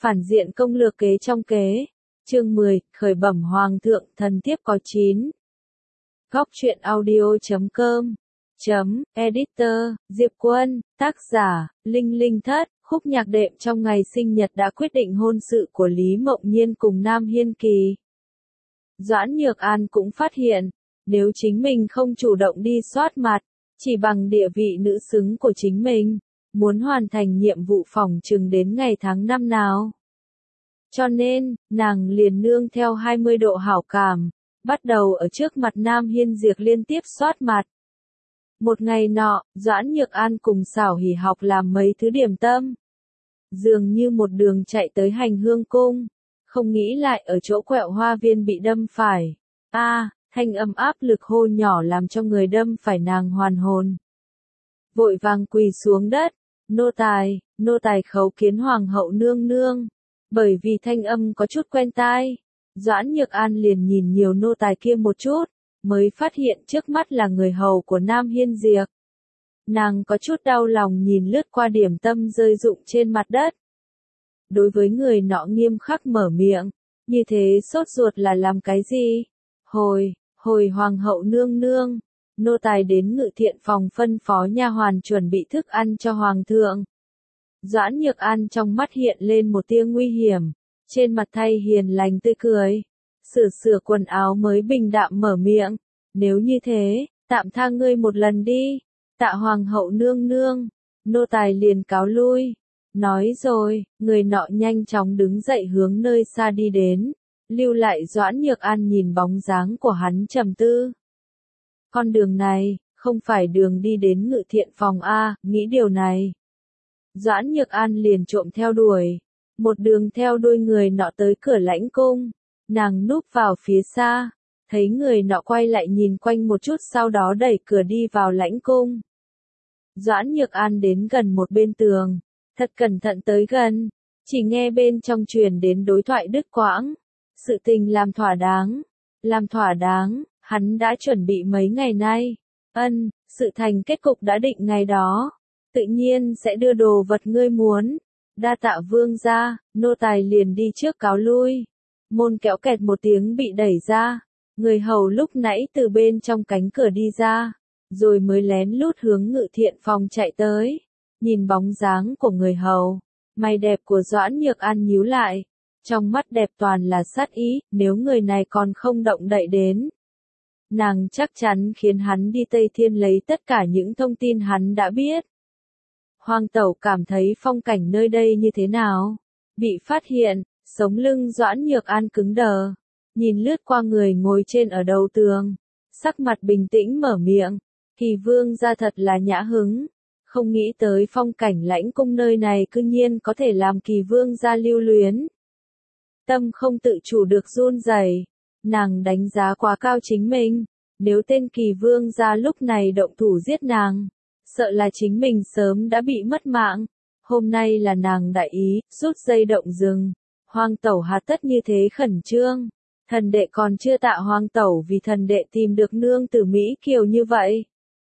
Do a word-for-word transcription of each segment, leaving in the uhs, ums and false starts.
Phản diện công lược kế trong kế. Chương mười, khởi bẩm hoàng thượng, thần thiếp có chín. Góc truyện audio chấm com chấm editor, Diệp Quân, tác giả, Linh Linh Thất. Khúc nhạc đệm trong ngày sinh nhật đã quyết định hôn sự của Lý Mộng Nhiên cùng Nam Hiên Kỳ. Doãn Nhược An cũng phát hiện, nếu chính mình không chủ động đi soát mặt, chỉ bằng địa vị nữ xứng của chính mình, muốn hoàn thành nhiệm vụ phỏng chừng đến ngày tháng năm nào. Cho nên, nàng liền nương theo hai mươi độ hảo cảm, bắt đầu ở trước mặt Nam Hiên Diệp liên tiếp soát mặt. Một ngày nọ, Doãn Nhược An cùng Xảo Hỉ học làm mấy thứ điểm tâm. Dường như một đường chạy tới Hành Hương Cung, không nghĩ lại ở chỗ quẹo Hoa Viên bị đâm phải. A, à, thanh âm áp lực hô nhỏ làm cho người đâm phải nàng hoàn hồn. Vội vàng quỳ xuống đất, nô tài, nô tài khấu kiến hoàng hậu nương nương. Bởi vì thanh âm có chút quen tai, Doãn Nhược An liền nhìn nhiều nô tài kia một chút, mới phát hiện trước mắt là người hầu của Nam Hiên Diệp. Nàng có chút đau lòng nhìn lướt qua điểm tâm rơi rụng trên mặt đất. Đối với người nọ nghiêm khắc mở miệng, như thế sốt ruột là làm cái gì? Hồi, hồi hoàng hậu nương nương, nô tài đến ngự thiện phòng phân phó nha hoàn chuẩn bị thức ăn cho hoàng thượng. Doãn Nhược An trong mắt hiện lên một tia nguy hiểm, trên mặt thay hiền lành tươi cười, sửa sửa quần áo mới bình đạm mở miệng, nếu như thế, tạm tha ngươi một lần đi, tạ hoàng hậu nương nương, nô tài liền cáo lui. Nói rồi, người nọ nhanh chóng đứng dậy hướng nơi xa đi đến, lưu lại Doãn Nhược An nhìn bóng dáng của hắn trầm tư. Con đường này, không phải đường đi đến ngự thiện phòng A, nghĩ điều này. Doãn Nhược An liền trộm theo đuổi, một đường theo đuôi người nọ tới cửa lãnh cung, nàng núp vào phía xa, thấy người nọ quay lại nhìn quanh một chút sau đó đẩy cửa đi vào lãnh cung. Doãn Nhược An đến gần một bên tường, thật cẩn thận tới gần, chỉ nghe bên trong truyền đến đối thoại đứt quãng, sự tình làm thỏa đáng, làm thỏa đáng, hắn đã chuẩn bị mấy ngày nay, ân, sự thành kết cục đã định ngày đó. Tự nhiên sẽ đưa đồ vật ngươi muốn. Đa tạ vương gia, nô tài liền đi trước cáo lui. Môn kéo kẹt một tiếng bị đẩy ra. Người hầu lúc nãy từ bên trong cánh cửa đi ra, rồi mới lén lút hướng ngự thiện phòng chạy tới. Nhìn bóng dáng của người hầu, mày đẹp của Doãn Nhược An nhíu lại. Trong mắt đẹp toàn là sát ý, nếu người này còn không động đậy đến. Nàng chắc chắn khiến hắn đi Tây Thiên lấy tất cả những thông tin hắn đã biết. Hoàng tẩu cảm thấy phong cảnh nơi đây như thế nào? Bị phát hiện, sống lưng Doãn Nhược An cứng đờ, nhìn lướt qua người ngồi trên ở đầu tường, sắc mặt bình tĩnh mở miệng, Kỳ vương gia thật là nhã hứng, không nghĩ tới phong cảnh lãnh cung nơi này cư nhiên có thể làm Kỳ vương gia lưu luyến. Tâm không tự chủ được run rẩy, nàng đánh giá quá cao chính mình, nếu tên Kỳ vương gia lúc này động thủ giết nàng, sợ là chính mình sớm đã bị mất mạng. Hôm nay là nàng đại ý, rút dây động rừng. Hoàng tẩu hà tất như thế khẩn trương. Thần đệ còn chưa tạ hoàng tẩu vì thần đệ tìm được nương tử Mỹ kiều như vậy.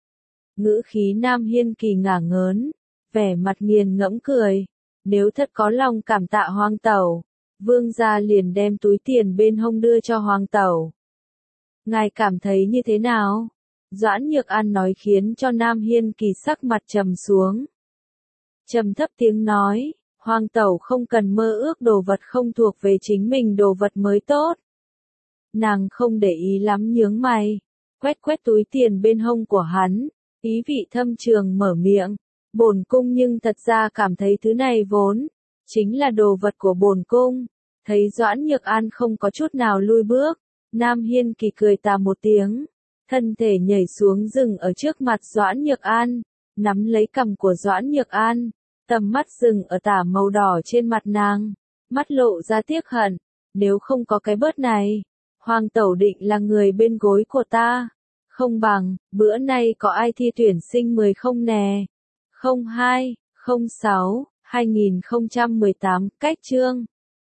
Ngữ khí Nam Hiên Kỳ ngả ngớn, vẻ mặt nghiền ngẫm cười. Nếu thật có lòng cảm tạ hoàng tẩu, vương gia liền đem túi tiền bên hông đưa cho hoàng tẩu. Ngài cảm thấy như thế nào? Doãn Nhược An nói khiến cho Nam Hiên Kỳ sắc mặt trầm xuống. Trầm thấp tiếng nói, hoàng tẩu không cần mơ ước đồ vật không thuộc về chính mình đồ vật mới tốt. Nàng không để ý lắm nhướng mày, quét quét túi tiền bên hông của hắn, ý vị thâm trường mở miệng. Bổn cung nhưng thật ra cảm thấy thứ này vốn chính là đồ vật của bổn cung. Thấy Doãn Nhược An không có chút nào lui bước, Nam Hiên Kỳ cười tà một tiếng. Thân thể nhảy xuống rừng ở trước mặt Doãn Nhược An, nắm lấy cằm của Doãn Nhược An, tầm mắt dừng ở tả màu đỏ trên mặt nàng, mắt lộ ra tiếc hận, nếu không có cái bớt này, hoàng tẩu định là người bên gối của ta, không bằng, bữa nay có ai thi tuyển sinh mười không nè, không hai, không sáu, hai nghìn không trăm mười tám, cách chương.